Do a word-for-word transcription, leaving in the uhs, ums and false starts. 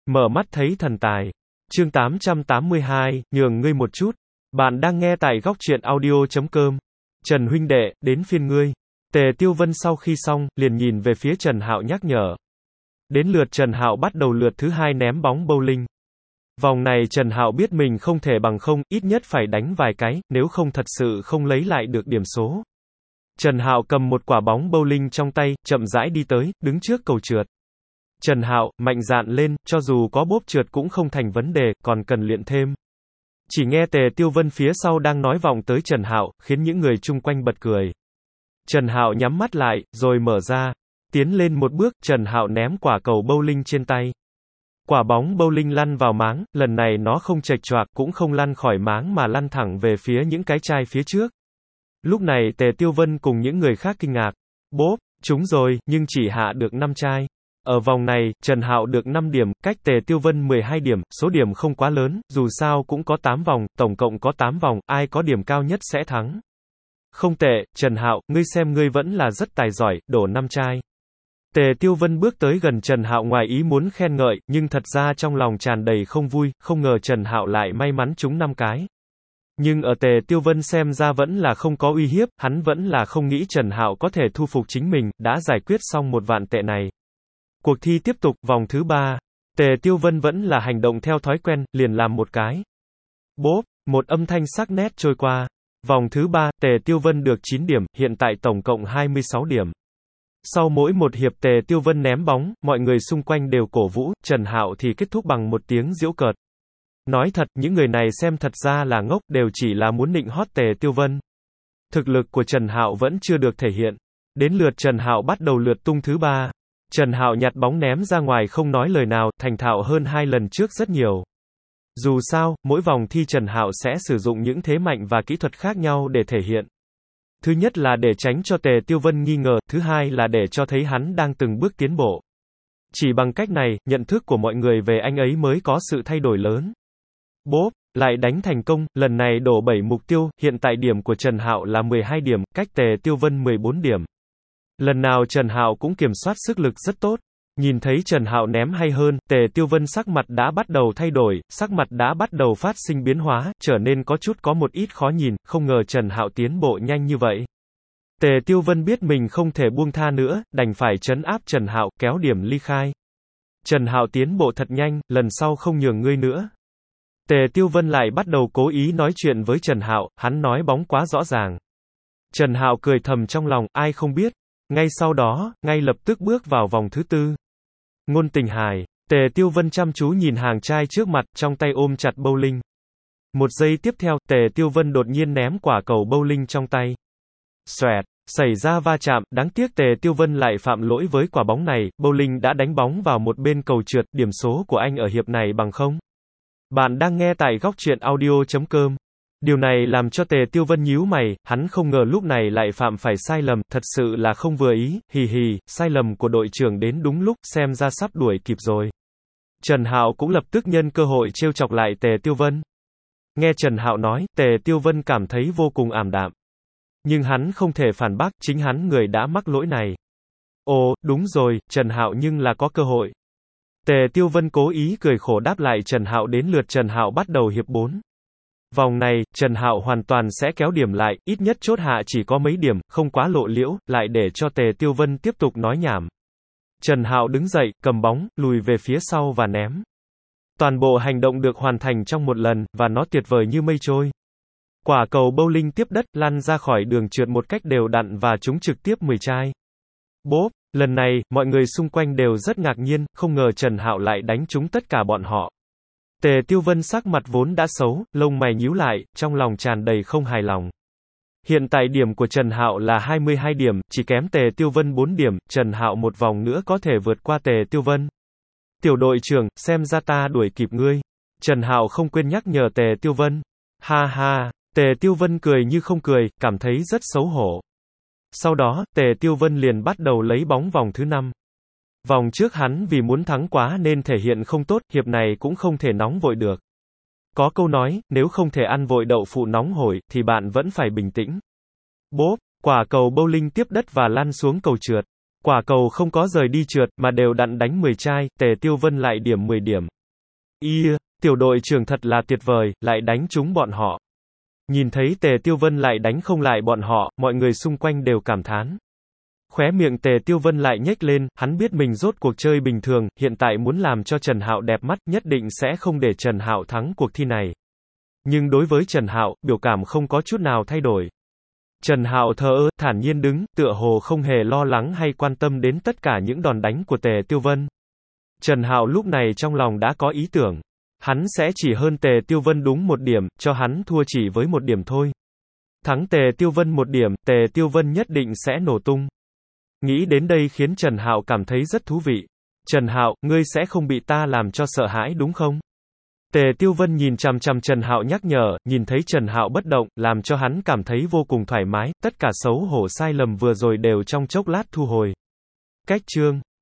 Mở mắt thấy thần tài. Chương tám trăm tám mươi hai, nhường ngươi một chút. Bạn đang nghe tại góc truyện audio chấm com. Trần huynh đệ, đến phiên ngươi. Tề Tiêu Vân sau khi xong, liền nhìn về phía Trần Hạo nhắc nhở. Đến lượt Trần Hạo bắt đầu lượt thứ hai ném bóng bowling. Vòng này Trần Hạo biết mình không thể bằng không, ít nhất phải đánh vài cái, nếu không thật sự không lấy lại được điểm số. Trần Hạo cầm một quả bóng bowling trong tay, chậm rãi đi tới, đứng trước cầu trượt. Trần Hạo, mạnh dạn lên, cho dù có bốp trượt cũng không thành vấn đề, còn cần luyện thêm. Chỉ nghe Tề Tiêu Vân phía sau đang nói vọng tới Trần Hạo, khiến những người chung quanh bật cười. Trần Hạo nhắm mắt lại, rồi mở ra. Tiến lên một bước, Trần Hạo ném quả cầu bowling trên tay. Quả bóng bowling lăn vào máng, lần này nó không chệch choạc, cũng không lăn khỏi máng mà lăn thẳng về phía những cái chai phía trước. Lúc này Tề Tiêu Vân cùng những người khác kinh ngạc. Bốp, trúng rồi, nhưng chỉ hạ được năm chai. Ở vòng này, Trần Hạo được năm điểm, cách Tề Tiêu Vân mười hai điểm, số điểm không quá lớn, dù sao cũng có tám vòng, tổng cộng có tám vòng, ai có điểm cao nhất sẽ thắng. Không tệ, Trần Hạo, ngươi xem ngươi vẫn là rất tài giỏi, đổ năm chai. Tề Tiêu Vân bước tới gần Trần Hạo ngoài ý muốn khen ngợi, nhưng thật ra trong lòng tràn đầy không vui, không ngờ Trần Hạo lại may mắn trúng năm cái. Nhưng ở Tề Tiêu Vân xem ra vẫn là không có uy hiếp, hắn vẫn là không nghĩ Trần Hạo có thể thu phục chính mình, đã giải quyết xong một vạn tệ này. Cuộc thi tiếp tục, vòng thứ ba. Tề Tiêu Vân vẫn là hành động theo thói quen, liền làm một cái. Bốp, một âm thanh sắc nét trôi qua. Vòng thứ ba, Tề Tiêu Vân được chín điểm, hiện tại tổng cộng hai mươi sáu điểm. Sau mỗi một hiệp Tề Tiêu Vân ném bóng, mọi người xung quanh đều cổ vũ, Trần Hạo thì kết thúc bằng một tiếng giễu cợt. Nói thật, những người này xem thật ra là ngốc, đều chỉ là muốn nịnh hót Tề Tiêu Vân. Thực lực của Trần Hạo vẫn chưa được thể hiện. Đến lượt Trần Hạo bắt đầu lượt tung thứ ba. Trần Hạo nhặt bóng ném ra ngoài không nói lời nào, thành thạo hơn hai lần trước rất nhiều. Dù sao, mỗi vòng thi Trần Hạo sẽ sử dụng những thế mạnh và kỹ thuật khác nhau để thể hiện. Thứ nhất là để tránh cho Tề Tiêu Vân nghi ngờ, thứ hai là để cho thấy hắn đang từng bước tiến bộ. Chỉ bằng cách này, nhận thức của mọi người về anh ấy mới có sự thay đổi lớn. Bốp, lại đánh thành công, lần này đổ bảy mục tiêu, hiện tại điểm của Trần Hạo là mười hai điểm, cách Tề Tiêu Vân mười bốn điểm. Lần nào Trần Hạo cũng kiểm soát sức lực rất tốt. Nhìn thấy Trần Hạo ném hay hơn, Tề Tiêu Vân sắc mặt đã bắt đầu thay đổi, sắc mặt đã bắt đầu phát sinh biến hóa, trở nên có chút có một ít khó nhìn, không ngờ Trần Hạo tiến bộ nhanh như vậy. Tề Tiêu Vân biết mình không thể buông tha nữa, đành phải trấn áp Trần Hạo, kéo điểm ly khai. Trần Hạo tiến bộ thật nhanh, lần sau không nhường ngươi nữa. Tề Tiêu Vân lại bắt đầu cố ý nói chuyện với Trần Hạo, hắn nói bóng quá rõ ràng. Trần Hạo cười thầm trong lòng, ai không biết. Ngay sau đó, ngay lập tức bước vào vòng thứ tư. Ngôn tình hài, Tề Tiêu Vân chăm chú nhìn hàng trai trước mặt, trong tay ôm chặt bowling. Một giây tiếp theo, Tề Tiêu Vân đột nhiên ném quả cầu bowling trong tay. Xoẹt, xảy ra va chạm, đáng tiếc Tề Tiêu Vân lại phạm lỗi với quả bóng này, bowling đã đánh bóng vào một bên cầu trượt, điểm số của anh ở hiệp này bằng không. Bạn đang nghe tại góc truyện audio chấm com. Điều này làm cho Tề Tiêu Vân nhíu mày, hắn không ngờ lúc này lại phạm phải sai lầm, thật sự là không vừa ý, hì hì, sai lầm của đội trưởng đến đúng lúc, xem ra sắp đuổi kịp rồi. Trần Hạo cũng lập tức nhân cơ hội trêu chọc lại Tề Tiêu Vân. Nghe Trần Hạo nói, Tề Tiêu Vân cảm thấy vô cùng ảm đạm. Nhưng hắn không thể phản bác, chính hắn người đã mắc lỗi này. Ồ, đúng rồi, Trần Hạo nhưng là có cơ hội. Tề Tiêu Vân cố ý cười khổ đáp lại Trần Hạo đến lượt Trần Hạo bắt đầu hiệp bốn. Vòng này, Trần Hạo hoàn toàn sẽ kéo điểm lại, ít nhất chốt hạ chỉ có mấy điểm, không quá lộ liễu, lại để cho Tề Tiêu Vân tiếp tục nói nhảm. Trần Hạo đứng dậy, cầm bóng, lùi về phía sau và ném. Toàn bộ hành động được hoàn thành trong một lần, và nó tuyệt vời như mây trôi. Quả cầu bowling tiếp đất, lăn ra khỏi đường trượt một cách đều đặn và trúng trực tiếp mười chai. Bốp, lần này, mọi người xung quanh đều rất ngạc nhiên, không ngờ Trần Hạo lại đánh trúng tất cả bọn họ. Tề Tiêu Vân sắc mặt vốn đã xấu, lông mày nhíu lại, trong lòng tràn đầy không hài lòng. Hiện tại điểm của Trần Hạo là hai mươi hai điểm, chỉ kém Tề Tiêu Vân bốn điểm, Trần Hạo một vòng nữa có thể vượt qua Tề Tiêu Vân. Tiểu đội trưởng, xem ra ta đuổi kịp ngươi. Trần Hạo không quên nhắc nhở Tề Tiêu Vân. Ha ha, Tề Tiêu Vân cười như không cười, cảm thấy rất xấu hổ. Sau đó, Tề Tiêu Vân liền bắt đầu lấy bóng vòng thứ năm. Vòng trước hắn vì muốn thắng quá nên thể hiện không tốt, hiệp này cũng không thể nóng vội được. Có câu nói, nếu không thể ăn vội đậu phụ nóng hổi, thì bạn vẫn phải bình tĩnh. Bốp, quả cầu bowling tiếp đất và lăn xuống cầu trượt. Quả cầu không có rời đi trượt, mà đều đặn đánh mười chai, Tề Tiêu Vân lại điểm mười điểm. Ia, tiểu đội trưởng thật là tuyệt vời, lại đánh trúng bọn họ. Nhìn thấy Tề Tiêu Vân lại đánh không lại bọn họ, mọi người xung quanh đều cảm thán. Khóe miệng Tề Tiêu Vân lại nhếch lên, hắn biết mình rốt cuộc chơi bình thường, hiện tại muốn làm cho Trần Hạo đẹp mắt, nhất định sẽ không để Trần Hạo thắng cuộc thi này. Nhưng đối với Trần Hạo, biểu cảm không có chút nào thay đổi. Trần Hạo thờ ơ, thản nhiên đứng, tựa hồ không hề lo lắng hay quan tâm đến tất cả những đòn đánh của Tề Tiêu Vân. Trần Hạo lúc này trong lòng đã có ý tưởng. Hắn sẽ chỉ hơn Tề Tiêu Vân đúng một điểm, cho hắn thua chỉ với một điểm thôi. Thắng Tề Tiêu Vân một điểm, Tề Tiêu Vân nhất định sẽ nổ tung. Nghĩ đến đây khiến Trần Hạo cảm thấy rất thú vị. Trần Hạo, ngươi sẽ không bị ta làm cho sợ hãi đúng không? Tề Tiêu Vân nhìn chằm chằm Trần Hạo nhắc nhở, nhìn thấy Trần Hạo bất động, làm cho hắn cảm thấy vô cùng thoải mái, tất cả xấu hổ sai lầm vừa rồi đều trong chốc lát thu hồi. Cách chương